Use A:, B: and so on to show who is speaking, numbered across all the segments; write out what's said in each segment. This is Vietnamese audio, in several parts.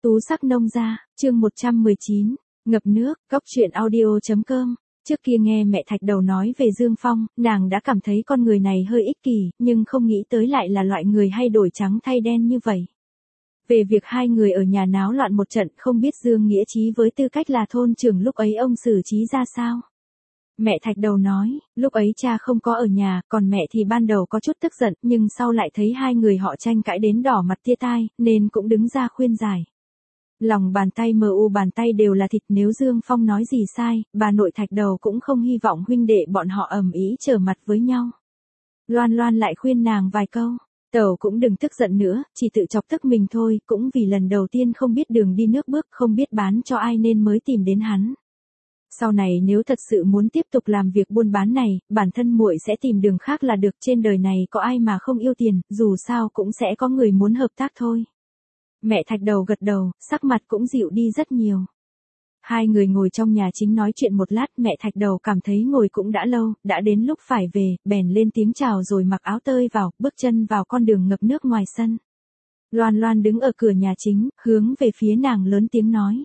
A: Tú sắc nông gia, chương 119, ngập nước, góc truyện audio.com. Trước kia nghe mẹ Thạch Đầu nói về Dương Phong, nàng đã cảm thấy con người này hơi ích kỷ, nhưng không nghĩ tới lại là loại người hay đổi trắng thay đen như vậy. Về việc hai người ở nhà náo loạn một trận, không biết Dương Nghĩa Chí với tư cách là thôn trưởng lúc ấy ông xử trí ra sao. Mẹ Thạch Đầu nói, lúc ấy cha không có ở nhà, còn mẹ thì ban đầu có chút tức giận, nhưng sau lại thấy hai người họ tranh cãi đến đỏ mặt tia tai, nên cũng đứng ra khuyên giải. Lòng bàn tay bàn tay đều là thịt, nếu Dương Phong nói gì sai, bà nội Thạch Đầu cũng không hy vọng huynh đệ bọn họ ầm ĩ trở mặt với nhau. Loan Loan lại khuyên nàng vài câu, Tẩu cũng đừng tức giận nữa, chỉ tự chọc tức mình thôi, cũng vì lần đầu tiên không biết đường đi nước bước, không biết bán cho ai nên mới tìm đến hắn. Sau này nếu thật sự muốn tiếp tục làm việc buôn bán này, bản thân muội sẽ tìm đường khác là được, trên đời này có ai mà không yêu tiền, dù sao cũng sẽ có người muốn hợp tác thôi. Mẹ Thạch Đầu gật đầu, sắc mặt cũng dịu đi rất nhiều. Hai người ngồi trong nhà chính nói chuyện một lát, mẹ Thạch Đầu cảm thấy ngồi cũng đã lâu, đã đến lúc phải về, bèn lên tiếng chào rồi mặc áo tơi vào, bước chân vào con đường ngập nước ngoài sân. Loan Loan đứng ở cửa nhà chính, hướng về phía nàng lớn tiếng nói.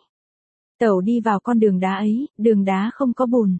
A: Tẩu đi vào con đường đá ấy, đường đá không có bùn.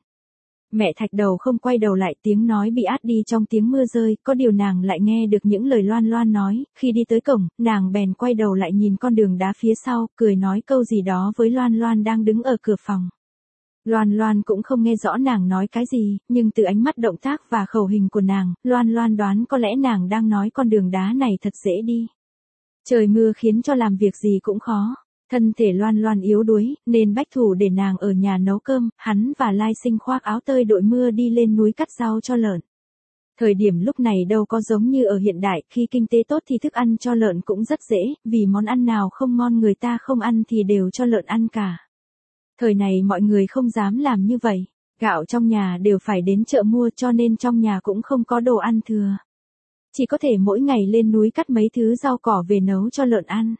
A: Mẹ Thạch Đầu không quay đầu lại, tiếng nói bị át đi trong tiếng mưa rơi, có điều nàng lại nghe được những lời Loan Loan nói, khi đi tới cổng, nàng bèn quay đầu lại nhìn con đường đá phía sau, cười nói câu gì đó với Loan Loan đang đứng ở cửa phòng. Loan Loan cũng không nghe rõ nàng nói cái gì, nhưng từ ánh mắt, động tác và khẩu hình của nàng, Loan Loan đoán có lẽ nàng đang nói con đường đá này thật dễ đi. Trời mưa khiến cho làm việc gì cũng khó. Thân thể Loan Loan yếu đuối, nên Bách Thủ để nàng ở nhà nấu cơm, hắn và Lai Sinh khoác áo tơi đội mưa đi lên núi cắt rau cho lợn. Thời điểm lúc này đâu có giống như ở hiện đại, khi kinh tế tốt thì thức ăn cho lợn cũng rất dễ, vì món ăn nào không ngon người ta không ăn thì đều cho lợn ăn cả. Thời này mọi người không dám làm như vậy, gạo trong nhà đều phải đến chợ mua, cho nên trong nhà cũng không có đồ ăn thừa. Chỉ có thể mỗi ngày lên núi cắt mấy thứ rau cỏ về nấu cho lợn ăn.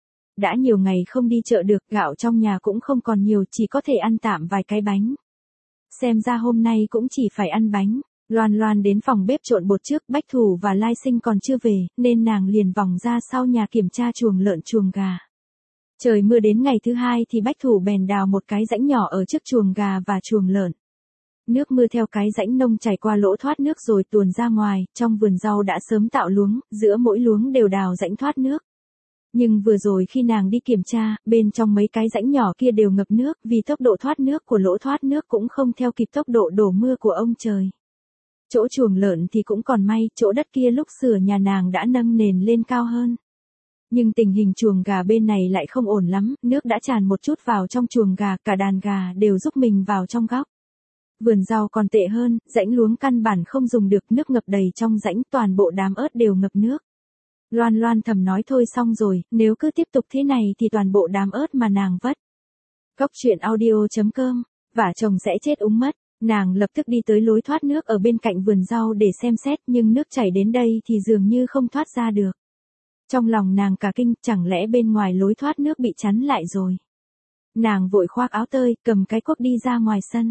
A: Đã nhiều ngày không đi chợ được, gạo trong nhà cũng không còn nhiều, chỉ có thể ăn tạm vài cái bánh. Xem ra hôm nay cũng chỉ phải ăn bánh. Loan Loan đến phòng bếp trộn bột trước, Bách Thủ và Lai Sinh còn chưa về, nên nàng liền vòng ra sau nhà kiểm tra chuồng lợn chuồng gà. Trời mưa đến ngày thứ hai thì Bách Thủ bèn đào một cái rãnh nhỏ ở trước chuồng gà và chuồng lợn. Nước mưa theo cái rãnh nông chảy qua lỗ thoát nước rồi tuồn ra ngoài, trong vườn rau đã sớm tạo luống, giữa mỗi luống đều đào rãnh thoát nước. Nhưng vừa rồi khi nàng đi kiểm tra, bên trong mấy cái rãnh nhỏ kia đều ngập nước, vì tốc độ thoát nước của lỗ thoát nước cũng không theo kịp tốc độ đổ mưa của ông trời. Chỗ chuồng lợn thì cũng còn may, chỗ đất kia lúc sửa nhà nàng đã nâng nền lên cao hơn. Nhưng tình hình chuồng gà bên này lại không ổn lắm, nước đã tràn một chút vào trong chuồng gà, cả đàn gà đều giúp mình vào trong góc. Vườn rau còn tệ hơn, rãnh luống căn bản không dùng được, nước ngập đầy trong rãnh, toàn bộ đám ớt đều ngập nước. Loan Loan thầm nói thôi xong rồi, nếu cứ tiếp tục thế này thì toàn bộ đám ớt mà nàng vất. Góc truyện audio.com, vả chồng sẽ chết úng mất. Nàng lập tức đi tới lối thoát nước ở bên cạnh vườn rau để xem xét, nhưng nước chảy đến đây thì dường như không thoát ra được. Trong lòng nàng cả kinh, chẳng lẽ bên ngoài lối thoát nước bị chắn lại rồi. Nàng vội khoác áo tơi, cầm cái cuốc đi ra ngoài sân.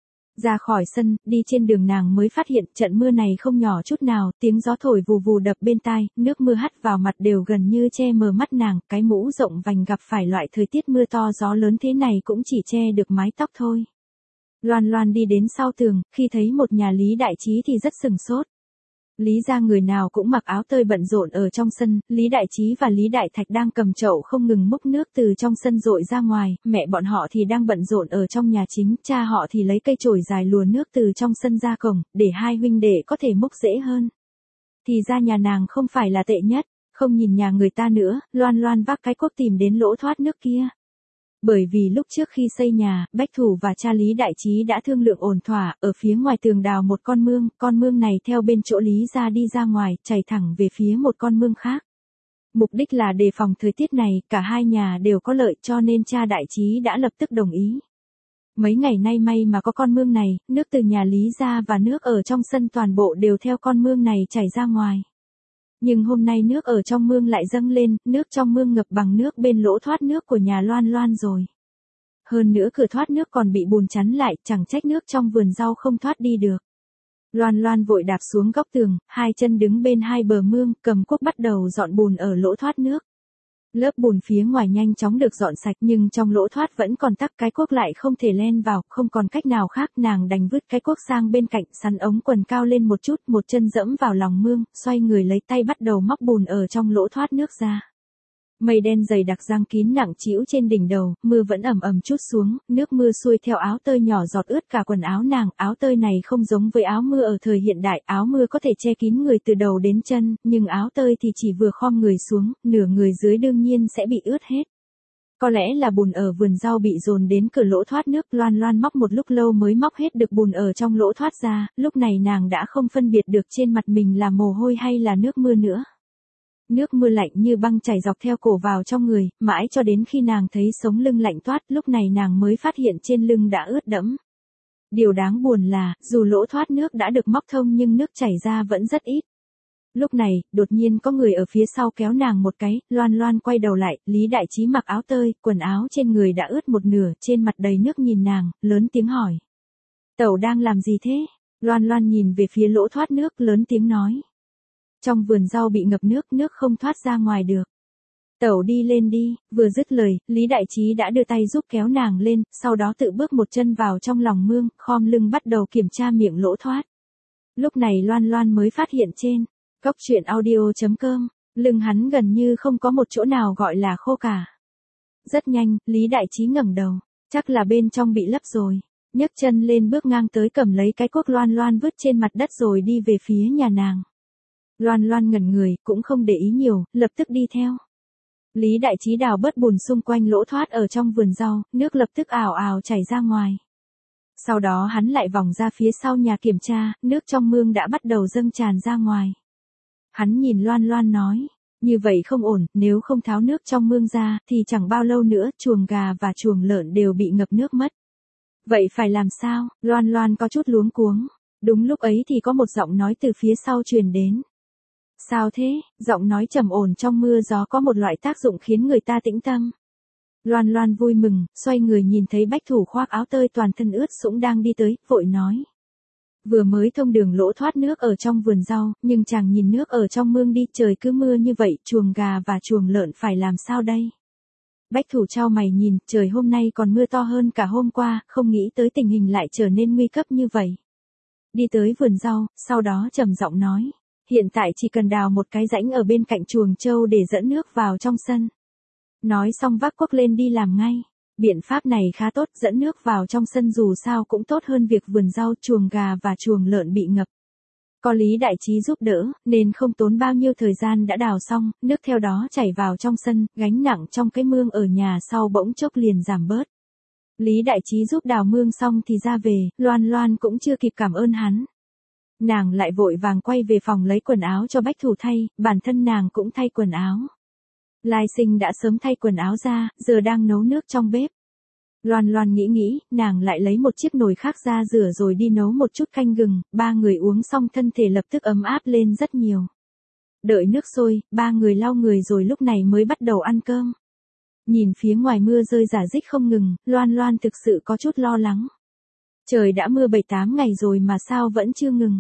A: Ra khỏi sân, đi trên đường nàng mới phát hiện trận mưa này không nhỏ chút nào, tiếng gió thổi vù vù đập bên tai, nước mưa hắt vào mặt đều gần như che mờ mắt nàng, cái mũ rộng vành gặp phải loại thời tiết mưa to gió lớn thế này cũng chỉ che được mái tóc thôi. Loan Loan đi đến sau tường, khi thấy một nhà Lý Đại Trí thì rất sừng sốt. Lý ra người nào cũng mặc áo tơi bận rộn ở trong sân, Lý Đại Trí và Lý Đại Thạch đang cầm chậu không ngừng múc nước từ trong sân dội ra ngoài, mẹ bọn họ thì đang bận rộn ở trong nhà chính, cha họ thì lấy cây chổi dài lùa nước từ trong sân ra cổng, để hai huynh đệ có thể múc dễ hơn. Thì ra nhà nàng không phải là tệ nhất, không nhìn nhà người ta nữa, Loan Loan vác cái cuốc tìm đến lỗ thoát nước kia. Bởi vì lúc trước khi xây nhà, Bách Thủ và cha Lý Đại Trí đã thương lượng ổn thỏa, ở phía ngoài tường đào một con mương này theo bên chỗ Lý ra đi ra ngoài, chảy thẳng về phía một con mương khác. Mục đích là đề phòng thời tiết này, cả hai nhà đều có lợi cho nên cha Đại Trí đã lập tức đồng ý. Mấy ngày nay may mà có con mương này, nước từ nhà Lý ra và nước ở trong sân toàn bộ đều theo con mương này chảy ra ngoài. Nhưng hôm nay nước ở trong mương lại dâng lên, nước trong mương ngập bằng nước bên lỗ thoát nước của nhà Loan Loan rồi. Hơn nữa cửa thoát nước còn bị bùn chắn lại, chẳng trách nước trong vườn rau không thoát đi được. Loan Loan vội đạp xuống góc tường, hai chân đứng bên hai bờ mương, cầm cuốc bắt đầu dọn bùn ở lỗ thoát nước. Lớp bùn phía ngoài nhanh chóng được dọn sạch nhưng trong lỗ thoát vẫn còn tắc, cái cuốc lại không thể len vào, không còn cách nào khác, nàng đành vứt cái cuốc sang bên cạnh, sắn ống quần cao lên một chút, một chân dẫm vào lòng mương, xoay người lấy tay bắt đầu móc bùn ở trong lỗ thoát nước ra. Mây đen dày đặc giăng kín nặng trĩu trên đỉnh đầu, mưa vẫn ầm ầm trút xuống, nước mưa xuôi theo áo tơi nhỏ giọt ướt cả quần áo nàng, áo tơi này không giống với áo mưa ở thời hiện đại, áo mưa có thể che kín người từ đầu đến chân, nhưng áo tơi thì chỉ vừa khom người xuống, nửa người dưới đương nhiên sẽ bị ướt hết. Có lẽ là bùn ở vườn rau bị dồn đến cửa lỗ thoát nước, Loan Loan móc một lúc lâu mới móc hết được bùn ở trong lỗ thoát ra, lúc này nàng đã không phân biệt được trên mặt mình là mồ hôi hay là nước mưa nữa. Nước mưa lạnh như băng chảy dọc theo cổ vào trong người, mãi cho đến khi nàng thấy sống lưng lạnh toát, lúc này nàng mới phát hiện trên lưng đã ướt đẫm. Điều đáng buồn là, dù lỗ thoát nước đã được móc thông nhưng nước chảy ra vẫn rất ít. Lúc này, đột nhiên có người ở phía sau kéo nàng một cái, Loan Loan quay đầu lại, Lý Đại Trí mặc áo tơi, quần áo trên người đã ướt một nửa, trên mặt đầy nước nhìn nàng, lớn tiếng hỏi. Tẩu đang làm gì thế? Loan Loan nhìn về phía lỗ thoát nước, lớn tiếng nói. Trong vườn rau bị ngập nước, nước không thoát ra ngoài được. Tẩu đi lên đi, vừa dứt lời, Lý Đại Trí đã đưa tay giúp kéo nàng lên, sau đó tự bước một chân vào trong lòng mương, khom lưng bắt đầu kiểm tra miệng lỗ thoát. Lúc này Loan Loan mới phát hiện trên coctruyện.audio.com, lưng hắn gần như không có một chỗ nào gọi là khô cả. Rất nhanh, Lý Đại Trí ngẩng đầu, chắc là bên trong bị lấp rồi. Nhấc chân lên bước ngang tới cầm lấy cái cuốc Loan Loan vứt trên mặt đất rồi đi về phía nhà nàng. Loan Loan ngẩn người, cũng không để ý nhiều, lập tức đi theo. Lý Đại Trí đào bớt bùn xung quanh lỗ thoát ở trong vườn rau, nước lập tức ào ào chảy ra ngoài. Sau đó hắn lại vòng ra phía sau nhà kiểm tra, nước trong mương đã bắt đầu dâng tràn ra ngoài. Hắn nhìn Loan Loan nói, như vậy không ổn, nếu không tháo nước trong mương ra, thì chẳng bao lâu nữa, chuồng gà và chuồng lợn đều bị ngập nước mất. Vậy phải làm sao? Loan Loan có chút luống cuống. Đúng lúc ấy thì có một giọng nói từ phía sau truyền đến. Sao thế? Giọng nói trầm ổn trong mưa gió có một loại tác dụng khiến người ta tĩnh tâm. Loan Loan vui mừng, xoay người nhìn thấy Bách Thủ khoác áo tơi toàn thân ướt sũng đang đi tới, vội nói. Vừa mới thông đường lỗ thoát nước ở trong vườn rau, nhưng chàng nhìn nước ở trong mương đi, trời cứ mưa như vậy, chuồng gà và chuồng lợn phải làm sao đây? Bách Thủ chau mày nhìn, trời hôm nay còn mưa to hơn cả hôm qua, không nghĩ tới tình hình lại trở nên nguy cấp như vậy. Đi tới vườn rau, sau đó trầm giọng nói. Hiện tại chỉ cần đào một cái rãnh ở bên cạnh chuồng trâu để dẫn nước vào trong sân. Nói xong vác cuốc lên đi làm ngay. Biện pháp này khá tốt, dẫn nước vào trong sân dù sao cũng tốt hơn việc vườn rau, chuồng gà và chuồng lợn bị ngập. Có Lý Đại Trí giúp đỡ, nên không tốn bao nhiêu thời gian đã đào xong, nước theo đó chảy vào trong sân, gánh nặng trong cái mương ở nhà sau bỗng chốc liền giảm bớt. Lý Đại Trí giúp đào mương xong thì ra về, Loan Loan cũng chưa kịp cảm ơn hắn. Nàng lại vội vàng quay về phòng lấy quần áo cho Bách Thủ thay, bản thân nàng cũng thay quần áo. Lai Sinh đã sớm thay quần áo ra, giờ đang nấu nước trong bếp. Loan Loan nghĩ, nàng lại lấy một chiếc nồi khác ra rửa rồi đi nấu một chút canh gừng, ba người uống xong thân thể lập tức ấm áp lên rất nhiều. Đợi nước sôi, ba người lau người rồi lúc này mới bắt đầu ăn cơm. Nhìn phía ngoài mưa rơi rả rích không ngừng, Loan Loan thực sự có chút lo lắng. Trời đã mưa 7-8 ngày rồi mà sao vẫn chưa ngừng.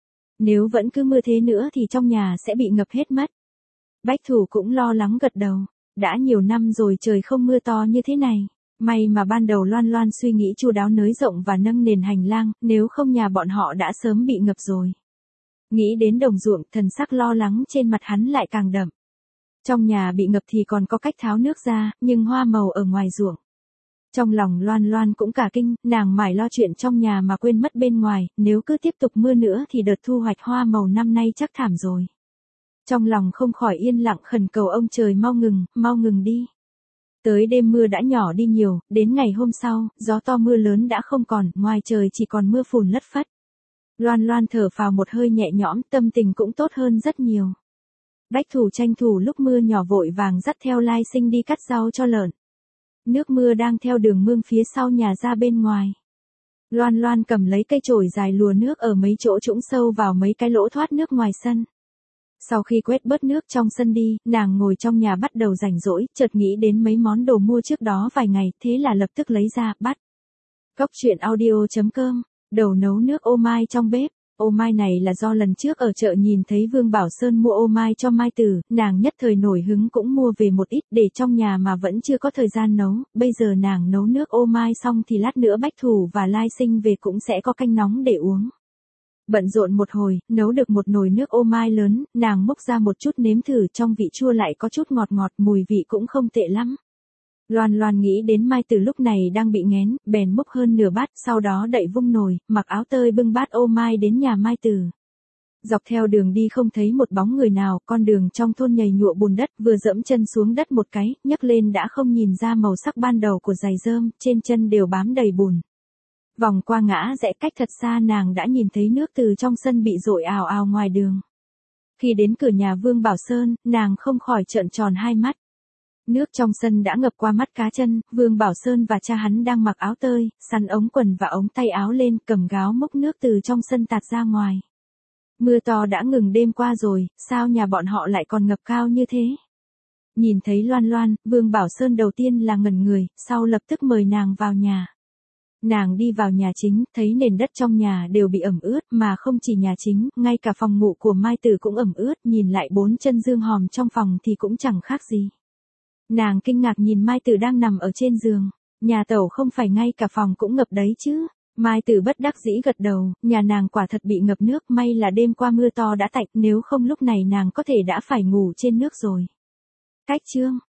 A: Nếu vẫn cứ mưa thế nữa thì trong nhà sẽ bị ngập hết mất. Bách Thủ cũng lo lắng gật đầu. Đã nhiều năm rồi trời không mưa to như thế này. May mà ban đầu Loan Loan suy nghĩ chu đáo nới rộng và nâng nền hành lang, nếu không nhà bọn họ đã sớm bị ngập rồi. Nghĩ đến đồng ruộng, thần sắc lo lắng trên mặt hắn lại càng đậm. Trong nhà bị ngập thì còn có cách tháo nước ra, nhưng hoa màu ở ngoài ruộng. Trong lòng Loan Loan cũng cả kinh, nàng mải lo chuyện trong nhà mà quên mất bên ngoài, nếu cứ tiếp tục mưa nữa thì đợt thu hoạch hoa màu năm nay chắc thảm rồi. Trong lòng không khỏi yên lặng khẩn cầu ông trời mau ngừng đi. Tới đêm mưa đã nhỏ đi nhiều, đến ngày hôm sau, gió to mưa lớn đã không còn, ngoài trời chỉ còn mưa phùn lất phất. Loan Loan thở phào một hơi nhẹ nhõm, tâm tình cũng tốt hơn rất nhiều. Bách Thủ tranh thủ lúc mưa nhỏ vội vàng dắt theo Lai Sinh đi cắt rau cho lợn. Nước mưa đang theo đường mương phía sau nhà ra bên ngoài. Loan Loan cầm lấy cây chổi dài lùa nước ở mấy chỗ trũng sâu vào mấy cái lỗ thoát nước ngoài sân. Sau khi quét bớt nước trong sân đi, nàng ngồi trong nhà bắt đầu rảnh rỗi, chợt nghĩ đến mấy món đồ mua trước đó vài ngày, thế là lập tức lấy ra, bắt. Coctruyện audio.com, đầu nấu nước ô mai trong bếp. Ô mai này là do lần trước ở chợ nhìn thấy Vương Bảo Sơn mua ô mai cho Mai Tử, nàng nhất thời nổi hứng cũng mua về một ít để trong nhà mà vẫn chưa có thời gian nấu, bây giờ nàng nấu nước ô mai xong thì lát nữa Bách Thủ và Lai Sinh về cũng sẽ có canh nóng để uống. Bận rộn một hồi, nấu được một nồi nước ô mai lớn, nàng múc ra một chút nếm thử, trong vị chua lại có chút ngọt ngọt, mùi vị cũng không tệ lắm. Loan Loan nghĩ đến Mai Tử lúc này đang bị nghén, bèn múc hơn nửa bát, sau đó đậy vung nồi, mặc áo tơi bưng bát ô mai đến nhà Mai Tử. Dọc theo đường đi không thấy một bóng người nào, con đường trong thôn nhầy nhụa bùn đất, vừa dẫm chân xuống đất một cái, nhấc lên đã không nhìn ra màu sắc ban đầu của giày rơm, trên chân đều bám đầy bùn. Vòng qua ngã rẽ cách thật xa nàng đã nhìn thấy nước từ trong sân bị dội ào ào ngoài đường. Khi đến cửa nhà Vương Bảo Sơn, nàng không khỏi trợn tròn hai mắt. Nước trong sân đã ngập qua mắt cá chân, Vương Bảo Sơn và cha hắn đang mặc áo tơi, sắn ống quần và ống tay áo lên, cầm gáo múc nước từ trong sân tạt ra ngoài. Mưa to đã ngừng đêm qua rồi, sao nhà bọn họ lại còn ngập cao như thế? Nhìn thấy Loan Loan, Vương Bảo Sơn đầu tiên là ngẩn người, sau lập tức mời nàng vào nhà. Nàng đi vào nhà chính, thấy nền đất trong nhà đều bị ẩm ướt, mà không chỉ nhà chính, ngay cả phòng ngủ của Mai Tử cũng ẩm ướt, nhìn lại bốn chân dương hòm trong phòng thì cũng chẳng khác gì. Nàng kinh ngạc nhìn Mai Tử đang nằm ở trên giường, nhà tẩu không phải ngay cả phòng cũng ngập đấy chứ. Mai Tử bất đắc dĩ gật đầu, nhà nàng quả thật bị ngập nước, may là đêm qua mưa to đã tạnh, nếu không lúc này nàng có thể đã phải ngủ trên nước rồi. Cách chương